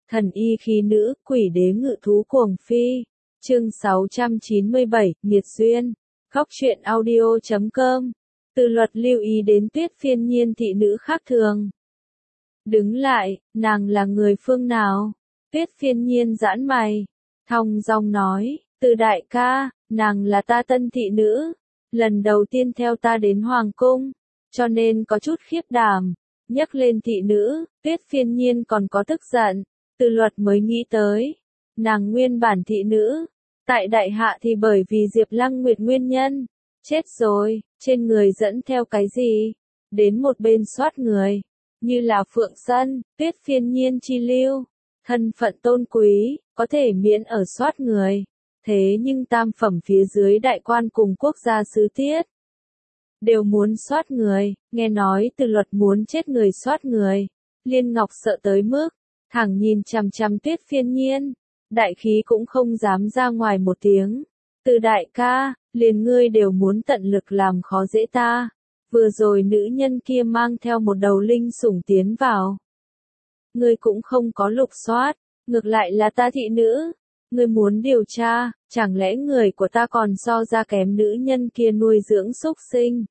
Thần y khí nữ, quỷ đế ngự thú cuồng phi. Chương 697, Nghiệt duyên. Góc truyện audio.com. Từ luật lưu ý đến Tuyết Phiên Nhiên thị nữ khác thường. Đứng lại, nàng là người phương nào? Tuyết Phiên Nhiên giãn mày, thong dong nói, Từ đại ca, nàng là ta tân thị nữ, lần đầu tiên theo ta đến hoàng cung, cho nên có chút khiếp đảm. Nhắc lên thị nữ, Tuyết Phiên Nhiên còn có tức giận. Từ luật mới nghĩ tới, nàng nguyên bản thị nữ, tại đại hạ thì bởi vì Diệp Lăng Nguyệt nguyên nhân, chết rồi, trên người dẫn theo cái gì, đến một bên soát người, như là Phượng Sân, Tuyết Phiên Nhiên chi lưu, thân phận tôn quý, có thể miễn ở soát người, thế nhưng tam phẩm phía dưới đại quan cùng quốc gia sứ tiết, đều muốn soát người, nghe nói Từ luật muốn chết người soát người, Liên Ngọc sợ tới mức thẳng nhìn chằm chằm Tuyết Phiên Nhiên, đại khí cũng không dám ra ngoài một tiếng. Từ đại ca, liền ngươi đều muốn tận lực làm khó dễ ta. Vừa rồi nữ nhân kia mang theo một đầu linh sủng tiến vào. Ngươi cũng không có lục soát, ngược lại là ta thị nữ. Ngươi muốn điều tra, chẳng lẽ người của ta còn so ra kém nữ nhân kia nuôi dưỡng súc sinh.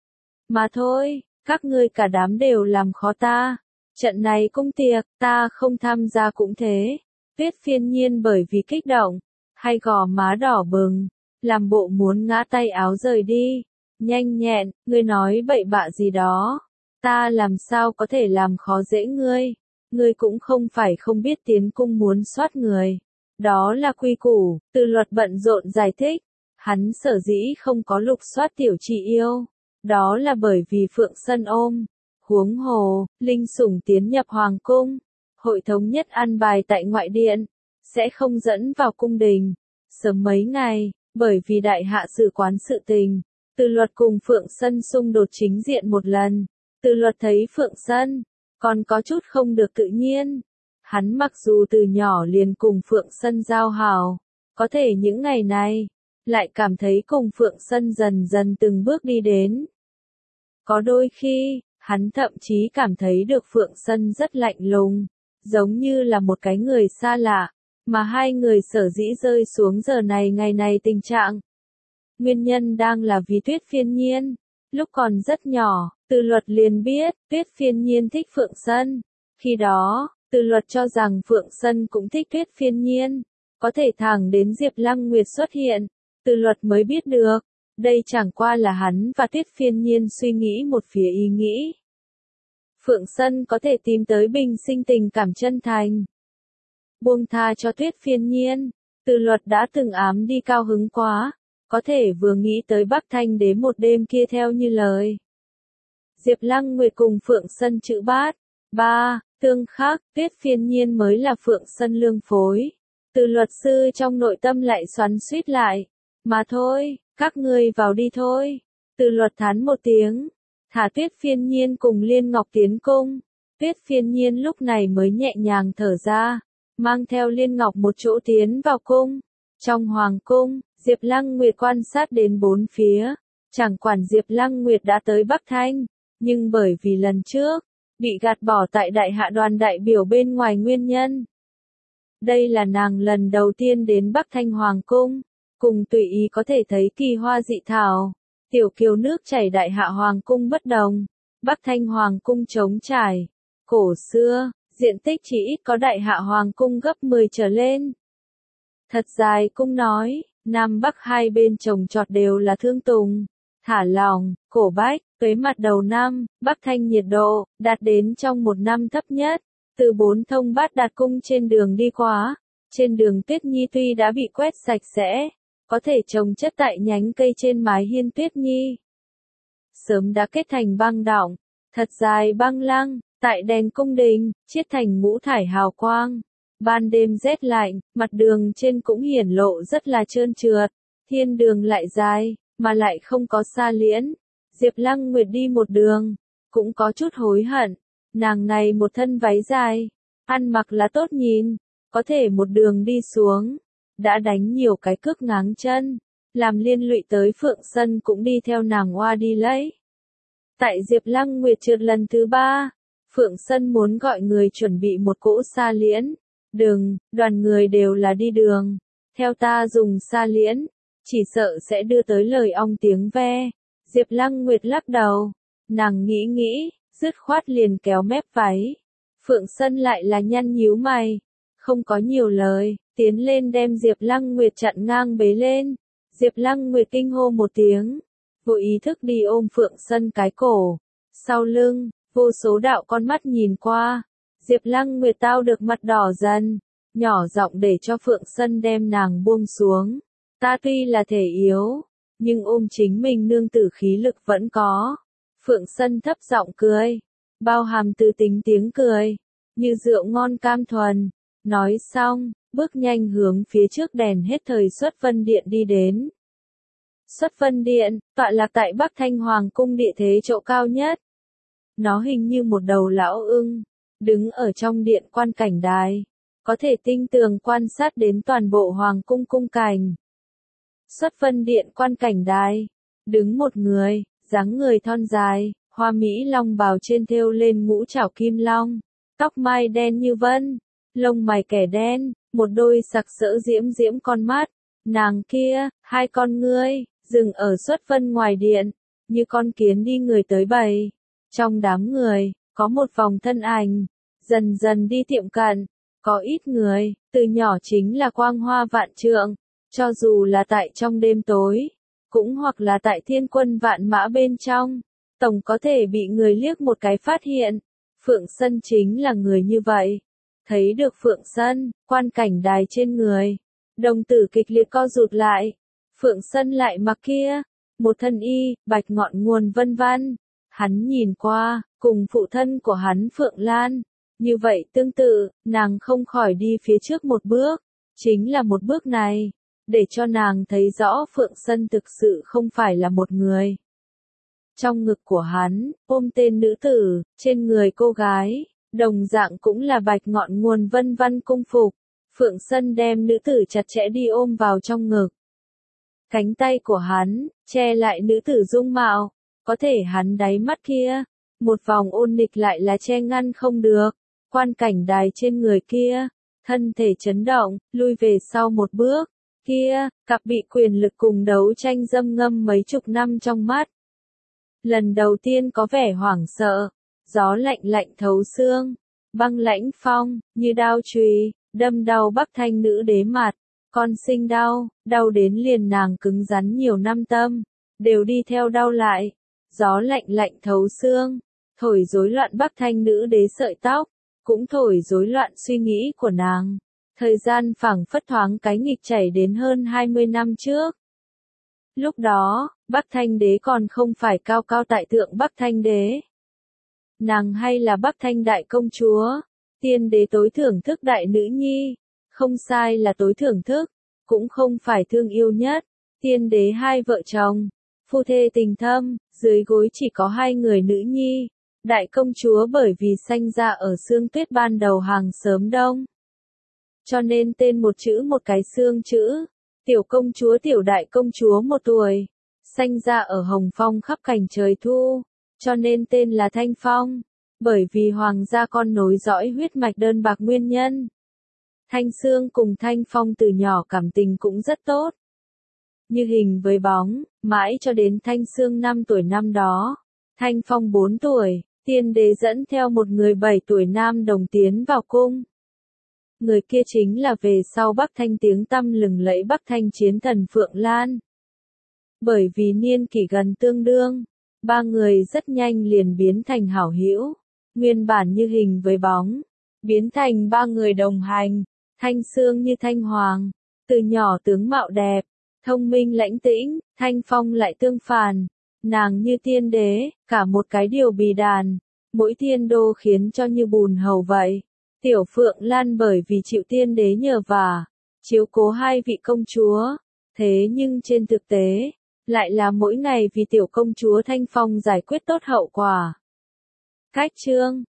Mà thôi, các ngươi cả đám đều làm khó ta. Trận này cung tiệc, ta không tham gia cũng thế. Tuyết Phiên Nhiên bởi vì kích động, hay gò má đỏ bừng, làm bộ muốn ngã tay áo rời đi. Nhanh nhẹn, ngươi nói bậy bạ gì đó. Ta làm sao có thể làm khó dễ ngươi. Ngươi cũng không phải không biết tiến cung muốn soát người. Đó là quy củ, Từ luật bận rộn giải thích. Hắn sở dĩ không có lục soát tiểu chị yêu. Đó là bởi vì Phượng Sân ôm. Huống hồ, linh sủng tiến nhập hoàng cung, hội thống nhất an bài tại ngoại điện, sẽ không dẫn vào cung đình. Sớm mấy ngày, bởi vì đại hạ sự quán sự tình, Từ luật cùng Phượng Sân xung đột chính diện một lần. Từ luật thấy Phượng Sân còn có chút không được tự nhiên. Hắn mặc dù từ nhỏ liền cùng Phượng Sân giao hảo, có thể những ngày này, lại cảm thấy cùng Phượng Sân dần dần từng bước đi đến. Có đôi khi, hắn thậm chí cảm thấy được Phượng Sân rất lạnh lùng, giống như là một cái người xa lạ, mà hai người sở dĩ rơi xuống giờ này ngày này tình trạng. Nguyên nhân đang là vì Tuyết Phiên Nhiên, lúc còn rất nhỏ, Từ luật liền biết, Tuyết Phiên Nhiên thích Phượng Sân. Khi đó, Từ luật cho rằng Phượng Sân cũng thích Tuyết Phiên Nhiên, có thể thẳng đến Diệp Lăng Nguyệt xuất hiện, Từ luật mới biết được. Đây chẳng qua là hắn và Tuyết Phiên Nhiên suy nghĩ một phía ý nghĩ. Phượng Sân có thể tìm tới bình sinh tình cảm chân thành. Buông tha cho Tuyết Phiên Nhiên, Từ luật đã từng ám đi cao hứng quá, có thể vừa nghĩ tới Bắc Thanh Đế một đêm kia theo như lời. Diệp Lăng Nguyệt cùng Phượng Sân chữ bát, tương khắc, Tuyết Phiên Nhiên mới là Phượng Sân lương phối. Từ luật sư trong nội tâm lại xoắn xuýt lại, mà thôi. Các ngươi vào đi thôi. Từ luật thán một tiếng. Thả Tuyết Phiên Nhiên cùng Liên Ngọc tiến cung. Tuyết Phiên Nhiên lúc này mới nhẹ nhàng thở ra. Mang theo Liên Ngọc một chỗ tiến vào cung. Trong hoàng cung, Diệp Lăng Nguyệt quan sát đến bốn phía. Chẳng quản Diệp Lăng Nguyệt đã tới Bắc Thanh. Nhưng bởi vì lần trước, bị gạt bỏ tại đại hạ đoàn đại biểu bên ngoài nguyên nhân. Đây là nàng lần đầu tiên đến Bắc Thanh hoàng cung. Cùng tùy ý có thể thấy kỳ hoa dị thảo, tiểu kiều nước chảy đại hạ hoàng cung bất đồng, Bắc Thanh hoàng cung trống trải, cổ xưa, diện tích chỉ ít có đại hạ hoàng cung gấp 10 trở lên. Thật dài cung nói, Nam Bắc hai bên trồng trọt đều là thương tùng, thả lòng, cổ bách, tuế mặt đầu năm, Bắc Thanh nhiệt độ, đạt đến trong một năm thấp nhất, từ 4 thông bát đạt cung trên đường đi qua, trên đường Tuyết Nhi tuy đã bị quét sạch sẽ. Có thể trồng chất tại nhánh cây trên mái hiên Tuyết Nhi. Sớm đã kết thành băng đọng, thật dài băng lăng, tại đèn cung đình, chiết thành ngũ thải hào quang. Ban đêm rét lạnh, mặt đường trên cũng hiển lộ rất là trơn trượt, thiên đường lại dài, mà lại không có xa liễn. Diệp Lăng Nguyệt đi một đường, cũng có chút hối hận, nàng này một thân váy dài, ăn mặc là tốt nhìn, có thể một đường đi xuống. Đã đánh nhiều cái cước ngáng chân, làm liên lụy tới Phượng Sân cũng đi theo nàng oa đi lấy. Tại Diệp Lăng Nguyệt trượt lần thứ 3, Phượng Sân muốn gọi người chuẩn bị một cỗ sa liễn, Đừng, đoàn người đều là đi đường. Theo ta dùng xa liễn, chỉ sợ sẽ đưa tới lời ong tiếng ve. Diệp Lăng Nguyệt lắc đầu. Nàng nghĩ nghĩ, dứt khoát liền kéo mép váy. Phượng Sân lại là nhăn nhíu mày. Không có nhiều lời, tiến lên đem Diệp Lăng Nguyệt chặn ngang bế lên. Diệp Lăng Nguyệt kinh hô một tiếng. Vô ý thức đi ôm Phượng Sân cái cổ. Sau lưng, vô số đạo con mắt nhìn qua. Diệp Lăng Nguyệt tao được mặt đỏ dần. Nhỏ giọng để cho Phượng Sân đem nàng buông xuống. Ta tuy là thể yếu, nhưng ôm chính mình nương tử khí lực vẫn có. Phượng Sân thấp giọng cười, bao hàm từ tính tiếng cười, như rượu ngon cam thuần. Nói xong, bước nhanh hướng phía trước đèn hết thời Xuất Vân Điện đi đến. Xuất Vân Điện, tọa lạc tại Bắc Thanh Hoàng cung địa thế chỗ cao nhất. Nó hình như một đầu lão ưng, đứng ở trong điện quan cảnh đài, có thể tinh tường quan sát đến toàn bộ hoàng cung cung cảnh. Xuất Vân Điện quan cảnh đài, đứng một người, dáng người thon dài, hoa mỹ long bào trên thêu lên ngũ trảo kim long, tóc mai đen như vân, lông mày kẻ đen, một đôi sặc sỡ diễm diễm con mắt, nàng kia, hai con ngươi, dừng ở Xuất Vân ngoài điện, như con kiến đi người tới bầy. Trong đám người, có một vòng thân ảnh, dần dần đi tiệm cận, có ít người, từ nhỏ chính là quang hoa vạn trượng, cho dù là tại trong đêm tối, cũng hoặc là tại thiên quân vạn mã bên trong, tổng có thể bị người liếc một cái phát hiện. Phượng Sân chính là người như vậy. Thấy được Phượng Sân, quan cảnh đài trên người, đồng tử kịch liệt co rụt lại. Phượng Sân lại mặc kia, một thân y, bạch ngọn nguồn vân vân. Hắn nhìn qua, cùng phụ thân của hắn Phượng Lan. Như vậy tương tự, nàng không khỏi đi phía trước một bước. Chính là một bước này, để cho nàng thấy rõ Phượng Sân thực sự không phải là một người. Trong ngực của hắn, ôm tên nữ tử, trên người cô gái, đồng dạng cũng là bạch ngọn nguồn vân vân cung phục. Phượng Sân đem nữ tử chặt chẽ đi ôm vào trong ngực. Cánh tay của hắn, che lại nữ tử dung mạo, có thể hắn đáy mắt kia, một vòng ôn nịch lại là che ngăn không được. Quan cảnh đài trên người kia, thân thể chấn động, lui về sau một bước. Kia, cặp bị quyền lực cùng đấu tranh dâm ngâm mấy chục năm trong mắt. Lần đầu tiên có vẻ hoảng sợ, gió lạnh lạnh thấu xương, băng lãnh phong, như đao chùy, đâm đau Bắc Thanh nữ đế mặt. Con sinh đau, đau đến liền nàng cứng rắn nhiều năm tâm, đều đi theo đau lại. Gió lạnh lạnh thấu xương, thổi rối loạn Bắc Thanh nữ đế sợi tóc, cũng thổi rối loạn suy nghĩ của nàng. Thời gian phảng phất thoáng cái nghịch chảy đến hơn 20 năm trước. Lúc đó, Bắc Thanh đế còn không phải cao cao tại thượng Bắc Thanh đế. Nàng hay là Bắc Thanh đại công chúa, tiên đế tối thưởng thức đại nữ nhi. Không sai là tối thưởng thức, cũng không phải thương yêu nhất. Tiên đế hai vợ chồng, phu thê tình thâm, dưới gối chỉ có hai người nữ nhi. Đại công chúa bởi vì sanh ra ở Sương Tuyết ban đầu hàng sớm đông, cho nên tên một chữ một cái xương chữ. Tiểu công chúa tiểu đại công chúa 1 tuổi, sanh ra ở Hồng Phong khắp cảnh trời thu, cho nên tên là Thanh Phong, bởi vì hoàng gia con nối dõi huyết mạch đơn bạc nguyên nhân. Thanh Sương cùng Thanh Phong từ nhỏ cảm tình cũng rất tốt, như hình với bóng, mãi cho đến Thanh Sương 5 tuổi năm đó. Thanh Phong 4 tuổi, tiên đế dẫn theo một người 7 tuổi nam đồng tiến vào cung. Người kia chính là về sau Bắc Thanh tiếng tăm lừng lẫy Bắc Thanh chiến thần Phượng Lan. Bởi vì niên kỷ gần tương đương, ba người rất nhanh liền biến thành hảo hữu, nguyên bản như hình với bóng, biến thành ba người đồng hành. Thanh Sương như Thanh Hoàng, từ nhỏ tướng mạo đẹp, thông minh lãnh tĩnh. Thanh Phong lại tương phản, nàng như tiên đế, cả một cái điều bì đàn, mỗi thiên đô khiến cho như bùn hầu vậy. Tiểu Phượng Lan bởi vì chịu tiên đế nhờ vả, chiếu cố hai vị công chúa, thế nhưng trên thực tế, lại là mỗi ngày vì tiểu công chúa Thanh Phong giải quyết tốt hậu quả. Cách chương